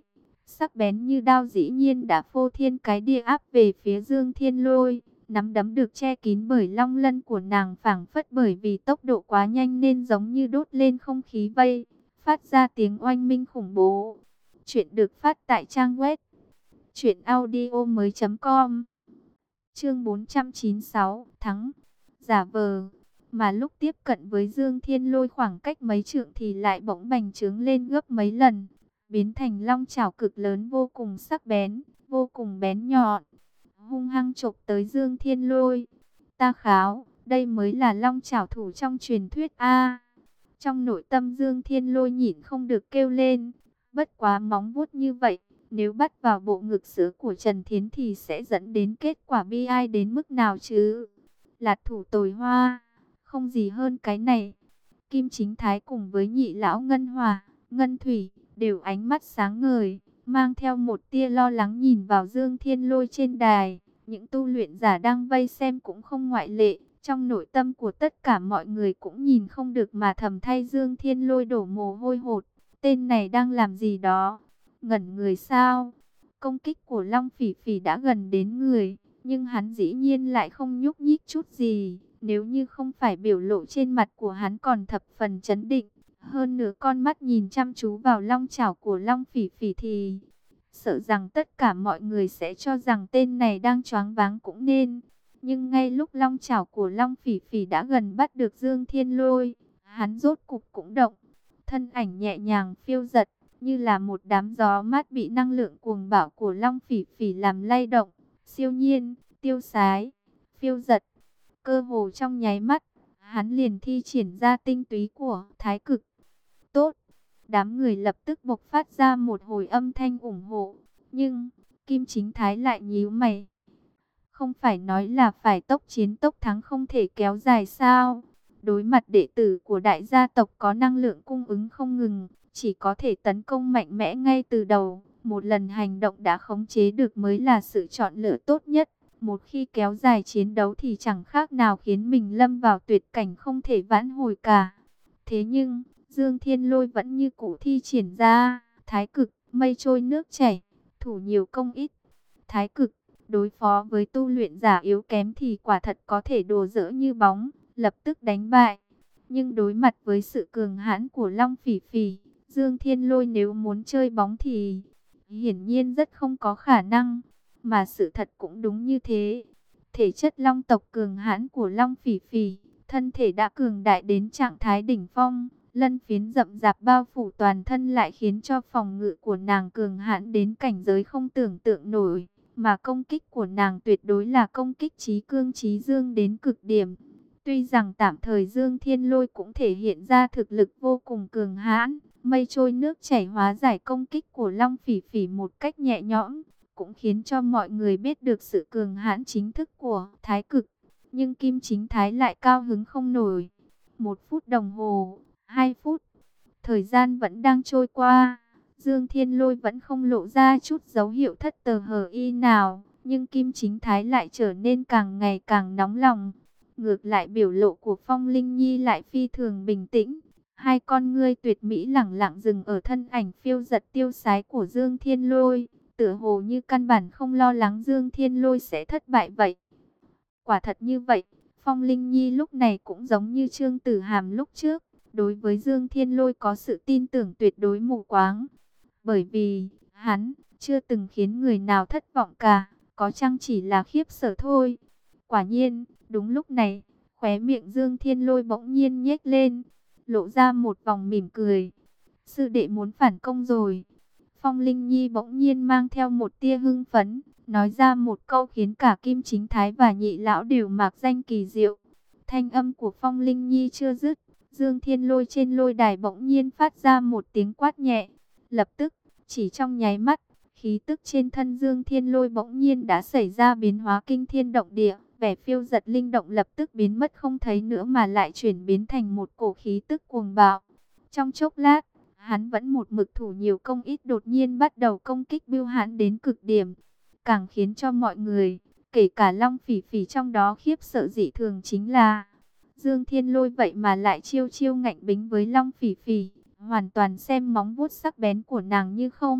sắc bén như đao dĩ nhiên đã phô thiên cái địa áp về phía Dương Thiên Lôi. Nắm đấm được che kín bởi long lân của nàng, phảng phất bởi vì tốc độ quá nhanh nên giống như đốt lên không khí vây, phát ra tiếng oanh minh khủng bố. Chuyện được phát tại trang web truyện audio mới chấm com. Chương bốn trăm chín mươi sáu, thắng. Giả vờ. Mà lúc tiếp cận với Dương Thiên Lôi khoảng cách mấy trượng thì lại bỗng bành trướng lên gấp mấy lần, biến thành long chảo cực lớn vô cùng sắc bén, vô cùng bén nhọn, hung hăng chộp tới Dương Thiên Lôi. Ta kháo, đây mới là long chảo thủ trong truyền thuyết a. Trong nội tâm Dương Thiên Lôi nhịn không được kêu lên, bất quá móng vuốt như vậy, nếu bắt vào bộ ngực sữa của Trần Thiến thì sẽ dẫn đến kết quả bi ai đến mức nào chứ? Lạt thủ tồi hoa, không gì hơn cái này. Kim Chính Thái cùng với nhị lão Ngân Hòa, Ngân Thủy, đều ánh mắt sáng ngời, mang theo một tia lo lắng nhìn vào Dương Thiên Lôi trên đài. Những tu luyện giả đang vây xem cũng không ngoại lệ. Trong nội tâm của tất cả mọi người cũng nhìn không được mà thầm thay Dương Thiên Lôi đổ mồ hôi hột. Tên này đang làm gì đó? Ngẩn người sao? Công kích của Long Phỉ Phỉ đã gần đến người, nhưng hắn dĩ nhiên lại không nhúc nhích chút gì. Nếu như không phải biểu lộ trên mặt của hắn còn thập phần chấn định, hơn nữa con mắt nhìn chăm chú vào long chảo của Long Phỉ Phỉ thì sợ rằng tất cả mọi người sẽ cho rằng tên này đang choáng váng cũng nên. Nhưng ngay lúc long chảo của Long Phỉ Phỉ đã gần bắt được Dương Thiên Lôi, hắn rốt cục cũng động, thân ảnh nhẹ nhàng phiêu dật, như là một đám gió mát bị năng lượng cuồng bạo của Long Phỉ Phỉ làm lay động, siêu nhiên, tiêu sái, phiêu dật. Cơ hồ trong nháy mắt, hắn liền thi triển ra tinh túy của Thái Cực. Tốt! Đám người lập tức bộc phát ra một hồi âm thanh ủng hộ. Nhưng, Kim Chính Thái lại nhíu mày. Không phải nói là phải tốc chiến tốc thắng không thể kéo dài sao? Đối mặt đệ tử của đại gia tộc có năng lượng cung ứng không ngừng, chỉ có thể tấn công mạnh mẽ ngay từ đầu. Một lần hành động đã khống chế được mới là sự chọn lựa tốt nhất. Một khi kéo dài chiến đấu thì chẳng khác nào khiến mình lâm vào tuyệt cảnh không thể vãn hồi cả. Thế nhưng, Dương Thiên Lôi vẫn như cũ thi triển ra Thái Cực, mây trôi nước chảy, thủ nhiều công ít. Thái Cực, đối phó với tu luyện giả yếu kém thì quả thật có thể đồ dỡ như bóng, lập tức đánh bại. Nhưng đối mặt với sự cường hãn của Long Phỉ Phỉ, Dương Thiên Lôi nếu muốn chơi bóng thì hiển nhiên rất không có khả năng. Mà sự thật cũng đúng như thế. Thể chất long tộc cường hãn của Long Phỉ Phỉ, thân thể đã cường đại đến trạng thái đỉnh phong, lân phiến rậm rạp bao phủ toàn thân lại khiến cho phòng ngự của nàng cường hãn đến cảnh giới không tưởng tượng nổi. Mà công kích của nàng tuyệt đối là công kích chí cương chí dương đến cực điểm. Tuy rằng tạm thời Dương Thiên Lôi cũng thể hiện ra thực lực vô cùng cường hãn, mây trôi nước chảy hóa giải công kích của Long Phỉ Phỉ một cách nhẹ nhõm, cũng khiến cho mọi người biết được sự cường hãn chính thức của Thái Cực. Nhưng Kim Chính Thái lại cao hứng không nổi. Một phút đồng hồ, hai phút, thời gian vẫn đang trôi qua. Dương Thiên Lôi vẫn không lộ ra chút dấu hiệu thất tờ hờ y nào. Nhưng Kim Chính Thái lại trở nên càng ngày càng nóng lòng. Ngược lại biểu lộ của Phong Linh Nhi lại phi thường bình tĩnh. Hai con ngươi tuyệt mỹ lẳng lặng dừng ở thân ảnh phiêu giật tiêu sái của Dương Thiên Lôi, tựa hồ như căn bản không lo lắng Dương Thiên Lôi sẽ thất bại vậy. Quả thật như vậy, Phong Linh Nhi lúc này cũng giống như Trương Tử Hàm lúc trước, đối với Dương Thiên Lôi có sự tin tưởng tuyệt đối mù quáng. Bởi vì, hắn chưa từng khiến người nào thất vọng cả, có chăng chỉ là khiếp sợ thôi. Quả nhiên, đúng lúc này, khóe miệng Dương Thiên Lôi bỗng nhiên nhếch lên, lộ ra một vòng mỉm cười. Sư đệ muốn phản công rồi. Phong Linh Nhi bỗng nhiên mang theo một tia hưng phấn, nói ra một câu khiến cả Kim Chính Thái và nhị lão đều mạc danh kỳ diệu. Thanh âm của Phong Linh Nhi chưa dứt, Dương Thiên Lôi trên lôi đài bỗng nhiên phát ra một tiếng quát nhẹ. Lập tức, chỉ trong nháy mắt, khí tức trên thân Dương Thiên Lôi bỗng nhiên đã xảy ra biến hóa kinh thiên động địa. Vẻ phiêu giật linh động lập tức biến mất không thấy nữa mà lại chuyển biến thành một cổ khí tức cuồng bạo. Trong chốc lát, hắn vẫn một mực thủ nhiều công ít đột nhiên bắt đầu công kích bưu hãn đến cực điểm. Càng khiến cho mọi người, kể cả Long Phỉ Phỉ trong đó khiếp sợ dị thường chính là Dương Thiên Lôi vậy mà lại chiêu chiêu ngạnh bính với Long Phỉ Phỉ, hoàn toàn xem móng vuốt sắc bén của nàng như không,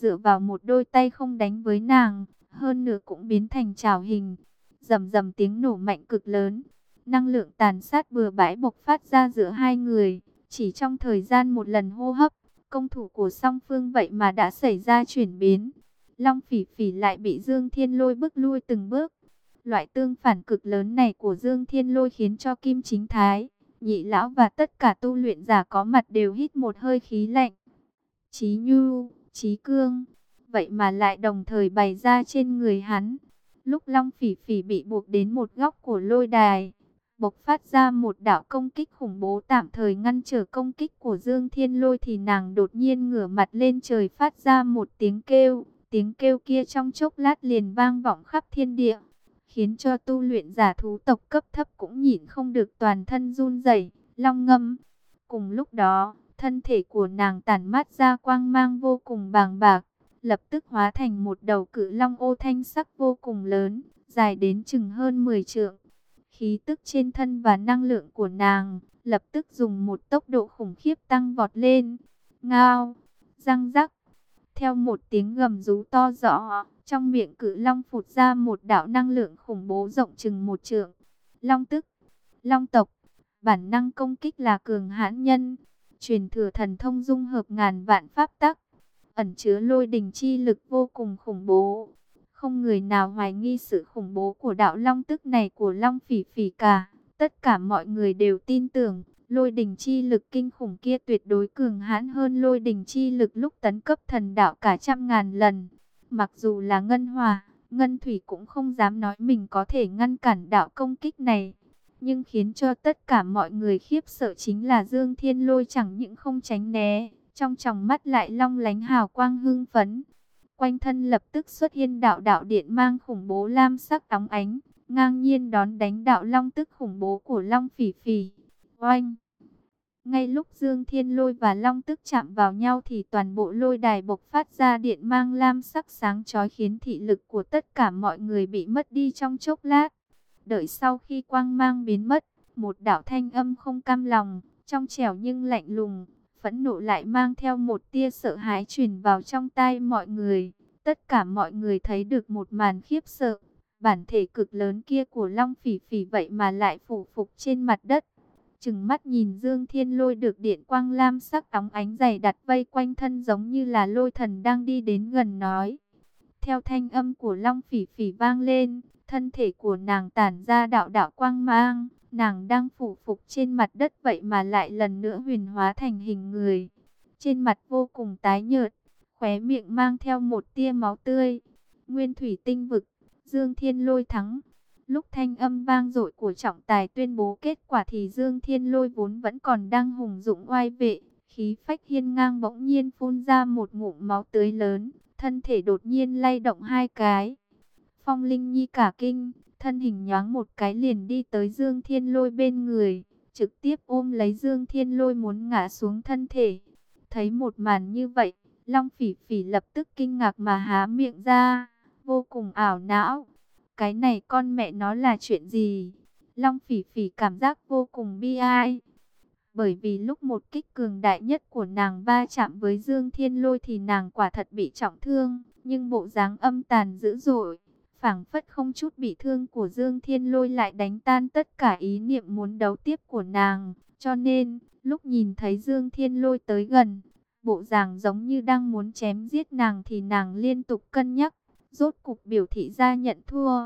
dựa vào một đôi tay không đánh với nàng, hơn nữa cũng biến thành trảo hình. Rầm rầm tiếng nổ mạnh cực lớn, năng lượng tàn sát bừa bãi bộc phát ra giữa hai người. Chỉ trong thời gian một lần hô hấp, công thủ của song phương vậy mà đã xảy ra chuyển biến. Long Phỉ Phỉ lại bị Dương Thiên Lôi bức lui từng bước. Loại tương phản cực lớn này của Dương Thiên Lôi khiến cho Kim Chính Thái, Nhị lão và tất cả tu luyện giả có mặt đều hít một hơi khí lạnh. Chí nhu, chí cương, vậy mà lại đồng thời bày ra trên người hắn. Lúc Long Phỉ Phỉ bị buộc đến một góc của lôi đài, bộc phát ra một đạo công kích khủng bố tạm thời ngăn trở công kích của Dương Thiên Lôi, thì nàng đột nhiên ngửa mặt lên trời phát ra một tiếng kêu. Tiếng kêu kia trong chốc lát liền vang vọng khắp thiên địa, khiến cho tu luyện giả thú tộc cấp thấp cũng nhịn không được toàn thân run rẩy. Long ngâm. Cùng lúc đó, thân thể của nàng tản mát ra quang mang vô cùng bàng bạc, lập tức hóa thành một đầu cự long ô thanh sắc vô cùng lớn, dài đến chừng hơn mười trượng. Khí tức trên thân và năng lượng của nàng lập tức dùng một tốc độ khủng khiếp tăng vọt lên. Ngao, răng rắc. Theo một tiếng gầm rú to rõ, trong miệng cự long phụt ra một đạo năng lượng khủng bố rộng chừng một trượng. Long tức, long tộc, bản năng công kích là cường hãn nhân, truyền thừa thần thông dung hợp ngàn vạn pháp tắc, ẩn chứa lôi đình chi lực vô cùng khủng bố. Không người nào hoài nghi sự khủng bố của đạo long tức này của Long Phỉ Phỉ cả. Tất cả mọi người đều tin tưởng, lôi đình chi lực kinh khủng kia tuyệt đối cường hãn hơn lôi đình chi lực lúc tấn cấp thần đạo cả trăm ngàn lần. Mặc dù là Ngân Hòa, Ngân Thủy cũng không dám nói mình có thể ngăn cản đạo công kích này. Nhưng khiến cho tất cả mọi người khiếp sợ chính là Dương Thiên Lôi chẳng những không tránh né, trong tròng mắt lại long lánh hào quang hưng phấn. Quanh thân lập tức xuất hiện đạo đạo điện mang khủng bố lam sắc óng ánh, ngang nhiên đón đánh đạo long tức khủng bố của Long Phỉ Phỉ. Oanh! Ngay lúc Dương Thiên Lôi và long tức chạm vào nhau thì toàn bộ lôi đài bộc phát ra điện mang lam sắc sáng chói, khiến thị lực của tất cả mọi người bị mất đi trong chốc lát. Đợi sau khi quang mang biến mất, một đạo thanh âm không cam lòng, trong trẻo nhưng lạnh lùng, phẫn nộ lại mang theo một tia sợ hãi truyền vào trong tai mọi người. Tất cả mọi người thấy được một màn khiếp sợ, bản thể cực lớn kia của Long Phỉ Phỉ vậy mà lại phủ phục trên mặt đất. Trừng mắt nhìn Dương Thiên Lôi được điện quang lam sắc óng ánh dày đặt vây quanh thân, giống như là lôi thần đang đi đến gần nói. Theo thanh âm của Long Phỉ Phỉ vang lên, thân thể của nàng tản ra đạo đạo quang mang, nàng đang phủ phục trên mặt đất vậy mà lại lần nữa huyền hóa thành hình người. Trên mặt vô cùng tái nhợt, khóe miệng mang theo một tia máu tươi. Nguyên thủy tinh vực, Dương Thiên Lôi thắng. Lúc thanh âm vang dội của trọng tài tuyên bố kết quả thì Dương Thiên Lôi vốn vẫn còn đang hùng dũng oai vệ, khí phách hiên ngang bỗng nhiên phun ra một ngụm máu tươi lớn, thân thể đột nhiên lay động hai cái. Phong Linh Nhi cả kinh, thân hình nhoáng một cái liền đi tới Dương Thiên Lôi bên người, trực tiếp ôm lấy Dương Thiên Lôi muốn ngã xuống thân thể. Thấy một màn như vậy, Long Phỉ Phỉ lập tức kinh ngạc mà há miệng ra, vô cùng ảo não. Cái này con mẹ nó là chuyện gì? Long Phỉ Phỉ cảm giác vô cùng bi ai. Bởi vì lúc một kích cường đại nhất của nàng va chạm với Dương Thiên Lôi thì nàng quả thật bị trọng thương, nhưng bộ dáng âm tàn dữ dội, phảng phất không chút bị thương của Dương Thiên Lôi lại đánh tan tất cả ý niệm muốn đấu tiếp của nàng. Cho nên, lúc nhìn thấy Dương Thiên Lôi tới gần, bộ dáng giống như đang muốn chém giết nàng thì nàng liên tục cân nhắc, rốt cục biểu thị ra nhận thua.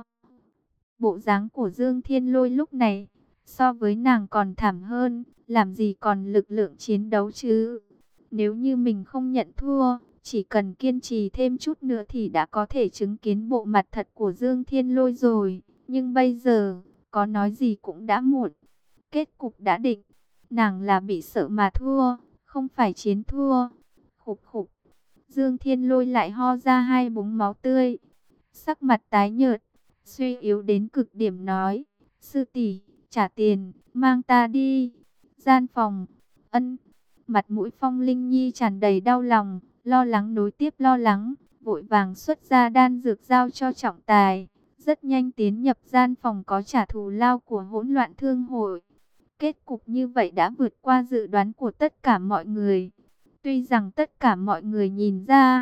Bộ dáng của Dương Thiên Lôi lúc này, so với nàng còn thảm hơn, làm gì còn lực lượng chiến đấu chứ. Nếu như mình không nhận thua, chỉ cần kiên trì thêm chút nữa thì đã có thể chứng kiến bộ mặt thật của Dương Thiên Lôi rồi. Nhưng bây giờ, có nói gì cũng đã muộn. Kết cục đã định, nàng là bị sợ mà thua, không phải chiến thua. Khục khục, Dương Thiên Lôi lại ho ra hai búng máu tươi, sắc mặt tái nhợt, suy yếu đến cực điểm nói, sư tỷ, trả tiền, mang ta đi. Gian phòng, ân, mặt mũi Phong Linh Nhi tràn đầy đau lòng, lo lắng nối tiếp lo lắng, vội vàng xuất ra đan dược giao cho trọng tài. Rất nhanh tiến nhập gian phòng có trả thù lao của hỗn loạn thương hội. Kết cục như vậy đã vượt qua dự đoán của tất cả mọi người. Tuy rằng tất cả mọi người nhìn ra,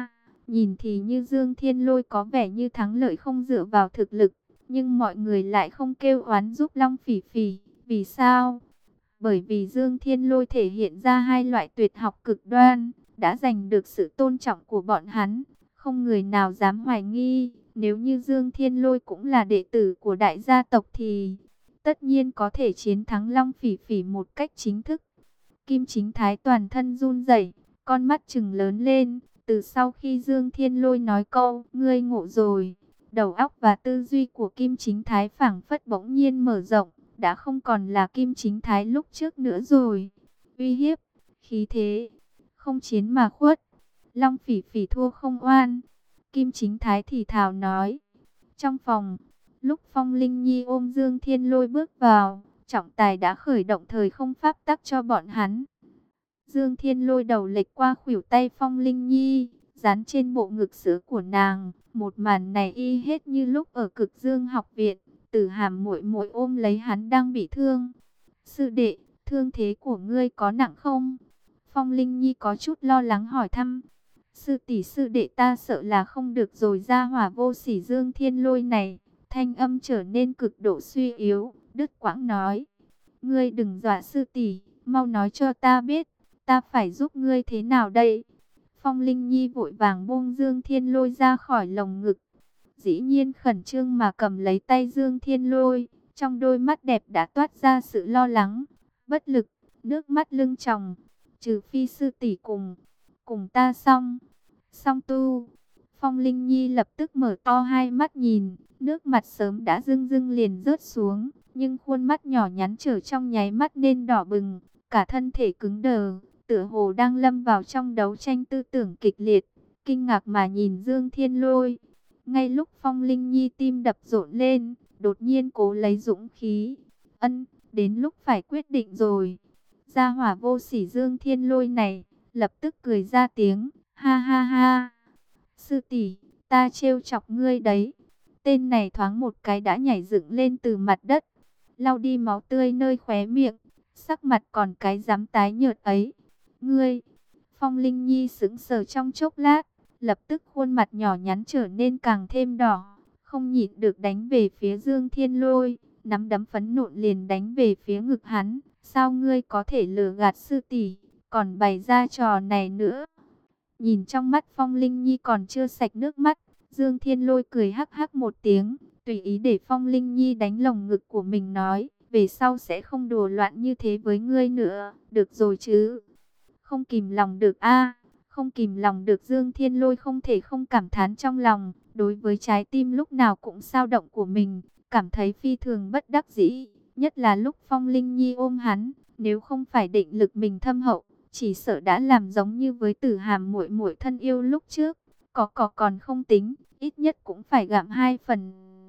Nhìn thì như Dương Thiên Lôi có vẻ như thắng lợi không dựa vào thực lực, nhưng mọi người lại không kêu oán giúp Long Phỉ Phỉ. Vì sao? Bởi vì Dương Thiên Lôi thể hiện ra hai loại tuyệt học cực đoan, đã giành được sự tôn trọng của bọn hắn. Không người nào dám hoài nghi, nếu như Dương Thiên Lôi cũng là đệ tử của đại gia tộc thì tất nhiên có thể chiến thắng Long Phỉ Phỉ một cách chính thức. Kim Chính Thái toàn thân run rẩy, con mắt trừng lớn lên. Từ sau khi Dương Thiên Lôi nói câu ngươi ngộ rồi, đầu óc và tư duy của Kim Chính Thái phảng phất bỗng nhiên mở rộng, đã không còn là Kim Chính Thái lúc trước nữa rồi. Uy hiếp, khí thế, không chiến mà khuất. Long Phỉ Phỉ thua không oan. Kim Chính Thái thì thào nói. Trong phòng, lúc Phong Linh Nhi ôm Dương Thiên Lôi bước vào, trọng tài đã khởi động thời không pháp tắc cho bọn hắn. Dương Thiên Lôi đầu lệch qua khuỷu tay Phong Linh Nhi, dán trên bộ ngực sữa của nàng. Một màn này y hết như lúc ở Cực Dương học viện, Tử Hàm muội muội ôm lấy hắn đang bị thương. Sư đệ, thương thế của ngươi có nặng không? Phong Linh Nhi có chút lo lắng hỏi thăm. Sư tỷ sư đệ ta sợ là không được rồi. Ra hỏa vô sỉ Dương Thiên Lôi này, thanh âm trở nên cực độ suy yếu, đứt quãng nói. Ngươi đừng dọa sư tỷ, mau nói cho ta biết, ta phải giúp ngươi thế nào đây? Phong Linh Nhi vội vàng buông Dương Thiên Lôi ra khỏi lồng ngực. Dĩ nhiên khẩn trương mà cầm lấy tay Dương Thiên Lôi, trong đôi mắt đẹp đã toát ra sự lo lắng, bất lực, nước mắt lưng tròng. Trừ phi sư tỷ cùng, cùng ta xong, xong tu. Phong Linh Nhi lập tức mở to hai mắt nhìn, nước mặt sớm đã rưng rưng liền rớt xuống, nhưng khuôn mắt nhỏ nhắn trở trong nháy mắt nên đỏ bừng, cả thân thể cứng đờ, tựa hồ đang lâm vào trong đấu tranh tư tưởng kịch liệt, kinh ngạc mà nhìn Dương Thiên Lôi. Ngay lúc Phong Linh Nhi tim đập rộn lên, đột nhiên cố lấy dũng khí. Ân, đến lúc phải quyết định rồi. Gia hỏa vô sỉ Dương Thiên Lôi này, lập tức cười ra tiếng, ha ha ha. Sư tỷ, ta trêu chọc ngươi đấy. Tên này thoáng một cái đã nhảy dựng lên từ mặt đất, lau đi máu tươi nơi khóe miệng, sắc mặt còn cái dám tái nhợt ấy. Ngươi, Phong Linh Nhi sững sờ trong chốc lát, lập tức khuôn mặt nhỏ nhắn trở nên càng thêm đỏ, không nhịn được đánh về phía Dương Thiên Lôi, nắm đấm phẫn nộ liền đánh về phía ngực hắn. Sao ngươi có thể lừa gạt sư tỷ, còn bày ra trò này nữa? Nhìn trong mắt Phong Linh Nhi còn chưa sạch nước mắt, Dương Thiên Lôi cười hắc hắc một tiếng, tùy ý để Phong Linh Nhi đánh lồng ngực của mình nói, về sau sẽ không đùa loạn như thế với ngươi nữa, được rồi chứ? Không kìm lòng được a, không kìm lòng được. Dương Thiên Lôi không thể không cảm thán trong lòng, đối với trái tim lúc nào cũng dao động của mình, cảm thấy phi thường bất đắc dĩ, nhất là lúc Phong Linh Nhi ôm hắn, nếu không phải định lực mình thâm hậu, chỉ sợ đã làm giống như với Tử Hàm muội muội thân yêu lúc trước, có có còn không tính, ít nhất cũng phải gặm hai phần.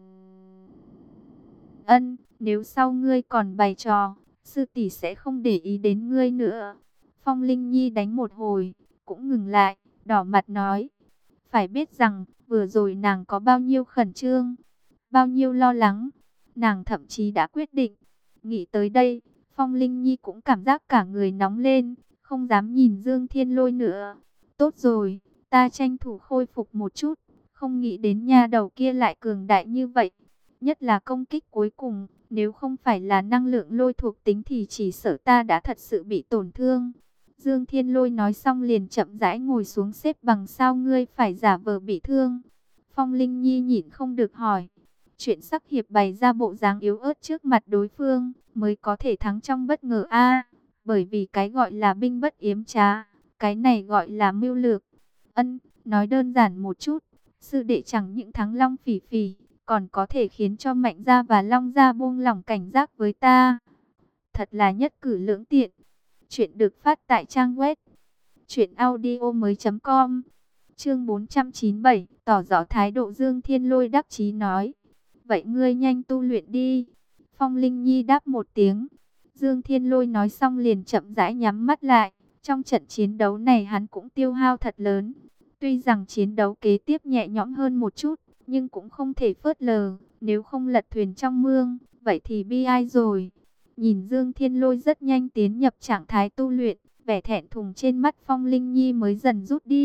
Ân, nếu sau ngươi còn bày trò, sư tỷ sẽ không để ý đến ngươi nữa. Phong Linh Nhi đánh một hồi, cũng ngừng lại, đỏ mặt nói. Phải biết rằng, vừa rồi nàng có bao nhiêu khẩn trương, bao nhiêu lo lắng. Nàng thậm chí đã quyết định. Nghĩ tới đây, Phong Linh Nhi cũng cảm giác cả người nóng lên, không dám nhìn Dương Thiên Lôi nữa. Tốt rồi, ta tranh thủ khôi phục một chút, không nghĩ đến nha đầu kia lại cường đại như vậy. Nhất là công kích cuối cùng, nếu không phải là năng lượng lôi thuộc tính thì chỉ sợ ta đã thật sự bị tổn thương. Dương Thiên Lôi nói xong liền chậm rãi ngồi xuống xếp bằng. Sao ngươi phải giả vờ bị thương? Phong Linh Nhi nhịn không được hỏi. Chuyện sắc hiệp bày ra bộ dáng yếu ớt trước mặt đối phương, mới có thể thắng trong bất ngờ a. Bởi vì cái gọi là binh bất yếm trá, cái này gọi là mưu lược. Ân, nói đơn giản một chút, sư đệ chẳng những thắng Long Phỉ Phỉ, còn có thể khiến cho Mạnh Gia và Long Gia buông lỏng cảnh giác với ta. Thật là nhất cử lưỡng tiện. Chuyện được phát tại trang web truyệnaudiomoi.com. Chương bốn trăm chín mươi bảy, tỏ rõ thái độ. Dương Thiên Lôi đắc chí nói. Vậy ngươi nhanh tu luyện đi. Phong Linh Nhi đáp một tiếng. Dương Thiên Lôi nói xong liền chậm rãi nhắm mắt lại. Trong trận chiến đấu này hắn cũng tiêu hao thật lớn. Tuy rằng chiến đấu kế tiếp nhẹ nhõm hơn một chút, nhưng cũng không thể phớt lờ. Nếu không lật thuyền trong mương, vậy thì bi ai rồi. Nhìn Dương Thiên Lôi rất nhanh tiến nhập trạng thái tu luyện, vẻ thẹn thùng trên mắt Phong Linh Nhi mới dần rút đi,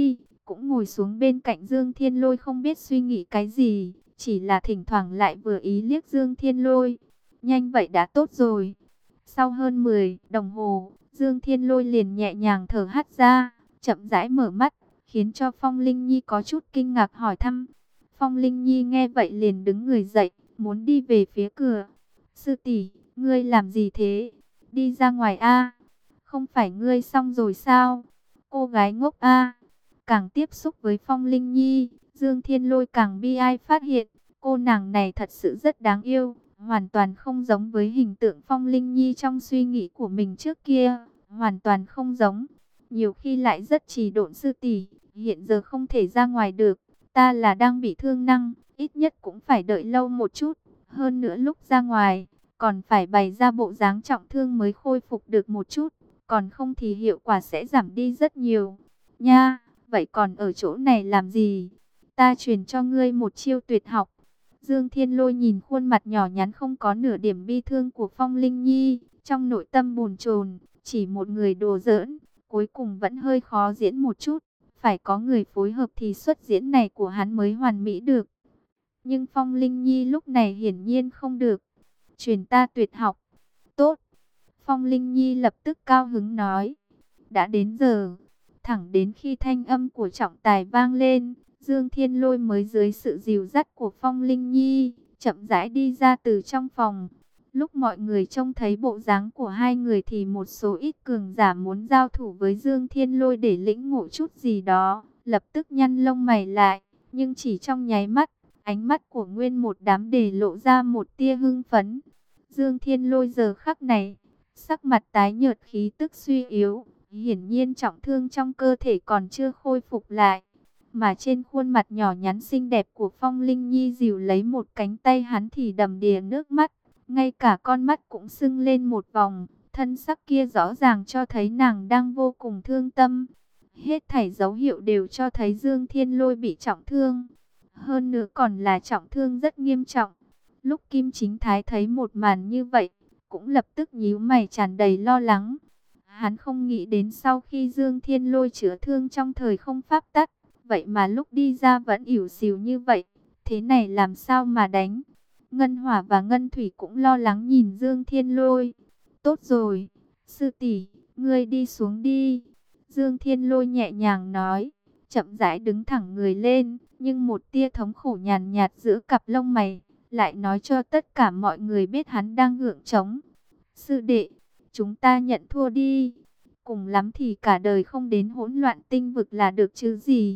cũng ngồi xuống bên cạnh Dương Thiên Lôi không biết suy nghĩ cái gì, chỉ là thỉnh thoảng lại vừa ý liếc Dương Thiên Lôi. Nhanh vậy đã tốt rồi. Sau hơn mười đồng hồ, Dương Thiên Lôi liền nhẹ nhàng thở hắt ra, chậm rãi mở mắt, khiến cho Phong Linh Nhi có chút kinh ngạc hỏi thăm. Phong Linh Nhi nghe vậy liền đứng người dậy, muốn đi về phía cửa. Sư tỷ, ngươi làm gì thế? Đi ra ngoài a. Không phải ngươi xong rồi sao? Cô gái ngốc a. Càng tiếp xúc với Phong Linh Nhi, Dương Thiên Lôi càng bi ai phát hiện, cô nàng này thật sự rất đáng yêu, hoàn toàn không giống với hình tượng Phong Linh Nhi trong suy nghĩ của mình trước kia, hoàn toàn không giống. Nhiều khi lại rất trì độn. Sư tỷ, hiện giờ không thể ra ngoài được, ta là đang bị thương năng, ít nhất cũng phải đợi lâu một chút, hơn nữa lúc ra ngoài, còn phải bày ra bộ dáng trọng thương mới khôi phục được một chút, còn không thì hiệu quả sẽ giảm đi rất nhiều. Nha, vậy còn ở chỗ này làm gì? Ta truyền cho ngươi một chiêu tuyệt học. Dương Thiên Lôi nhìn khuôn mặt nhỏ nhắn không có nửa điểm bi thương của Phong Linh Nhi, trong nội tâm bồn chồn, chỉ một người đùa giỡn, cuối cùng vẫn hơi khó diễn một chút, phải có người phối hợp thì xuất diễn này của hắn mới hoàn mỹ được. Nhưng Phong Linh Nhi lúc này hiển nhiên không được. Truyền ta tuyệt học. Tốt. Phong Linh Nhi lập tức cao hứng nói. Đã đến giờ. Thẳng đến khi thanh âm của trọng tài vang lên, Dương Thiên Lôi mới dưới sự dìu dắt của Phong Linh Nhi, chậm rãi đi ra từ trong phòng. Lúc mọi người trông thấy bộ dáng của hai người thì một số ít cường giả muốn giao thủ với Dương Thiên Lôi để lĩnh ngộ chút gì đó, lập tức nhăn lông mày lại, nhưng chỉ trong nháy mắt, ánh mắt của nguyên một đám để lộ ra một tia hưng phấn. Dương Thiên Lôi giờ khắc này, sắc mặt tái nhợt, khí tức suy yếu, hiển nhiên trọng thương trong cơ thể còn chưa khôi phục lại. Mà trên khuôn mặt nhỏ nhắn xinh đẹp của Phong Linh Nhi dìu lấy một cánh tay hắn thì đầm đìa nước mắt, ngay cả con mắt cũng sưng lên một vòng, thân sắc kia rõ ràng cho thấy nàng đang vô cùng thương tâm. Hết thảy dấu hiệu đều cho thấy Dương Thiên Lôi bị trọng thương, hơn nữa còn là trọng thương rất nghiêm trọng. Lúc Kim Chính Thái thấy một màn như vậy, cũng lập tức nhíu mày tràn đầy lo lắng. Hắn không nghĩ đến sau khi Dương Thiên Lôi chữa thương trong thời không pháp tắc, vậy mà lúc đi ra vẫn ỉu xìu như vậy, thế này làm sao mà đánh? Ngân Hỏa và Ngân Thủy cũng lo lắng nhìn Dương Thiên Lôi. Tốt rồi, sư tỷ, ngươi đi xuống đi. Dương Thiên Lôi nhẹ nhàng nói, chậm rãi đứng thẳng người lên, nhưng một tia thống khổ nhàn nhạt giữa cặp lông mày, lại nói cho tất cả mọi người biết hắn đang gượng chống. Sư đệ, chúng ta nhận thua đi. Cùng lắm thì cả đời không đến hỗn loạn tinh vực là được chứ gì.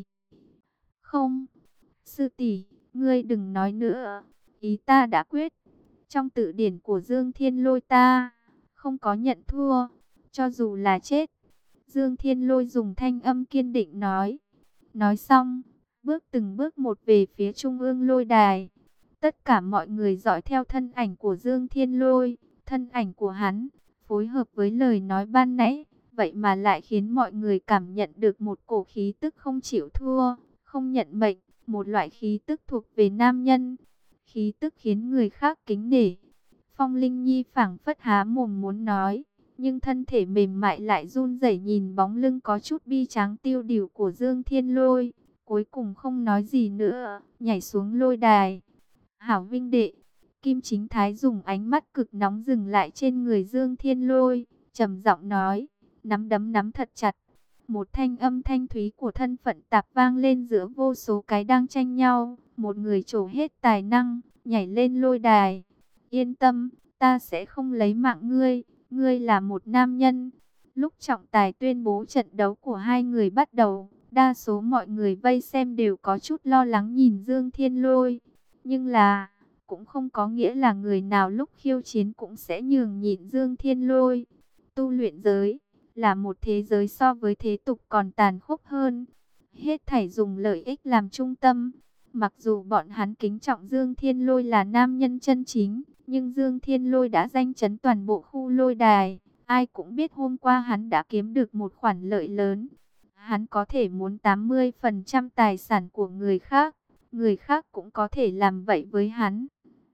Không, sư tỷ, ngươi đừng nói nữa. Ý ta đã quyết. Trong tự điển của Dương Thiên Lôi ta, không có nhận thua, cho dù là chết. Dương Thiên Lôi dùng thanh âm kiên định nói. Nói xong, bước từng bước một về phía trung ương lôi đài. Tất cả mọi người dõi theo thân ảnh của Dương Thiên Lôi, thân ảnh của hắn, phối hợp với lời nói ban nãy, vậy mà lại khiến mọi người cảm nhận được một cổ khí tức không chịu thua, không nhận mệnh, một loại khí tức thuộc về nam nhân, khí tức khiến người khác kính nể. Phong Linh Nhi phảng phất há mồm muốn nói, nhưng thân thể mềm mại lại run rẩy nhìn bóng lưng có chút bi tráng tiêu điều của Dương Thiên Lôi, cuối cùng không nói gì nữa, nhảy xuống lôi đài. Hảo vinh đệ, Kim Chính Thái dùng ánh mắt cực nóng dừng lại trên người Dương Thiên Lôi, trầm giọng nói, nắm đấm nắm thật chặt. Một thanh âm thanh thúy của thân phận tạp vang lên giữa vô số cái đang tranh nhau, một người trổ hết tài năng, nhảy lên lôi đài. Yên tâm, ta sẽ không lấy mạng ngươi, ngươi là một nam nhân. Lúc trọng tài tuyên bố trận đấu của hai người bắt đầu, đa số mọi người vây xem đều có chút lo lắng nhìn Dương Thiên Lôi. Nhưng là, cũng không có nghĩa là người nào lúc khiêu chiến cũng sẽ nhường nhịn Dương Thiên Lôi. Tu luyện giới là một thế giới so với thế tục còn tàn khốc hơn. Hết thảy dùng lợi ích làm trung tâm. Mặc dù bọn hắn kính trọng Dương Thiên Lôi là nam nhân chân chính, nhưng Dương Thiên Lôi đã danh chấn toàn bộ khu lôi đài. Ai cũng biết hôm qua hắn đã kiếm được một khoản lợi lớn. Hắn có thể muốn tám mươi phần trăm tài sản của người khác, người khác cũng có thể làm vậy với hắn.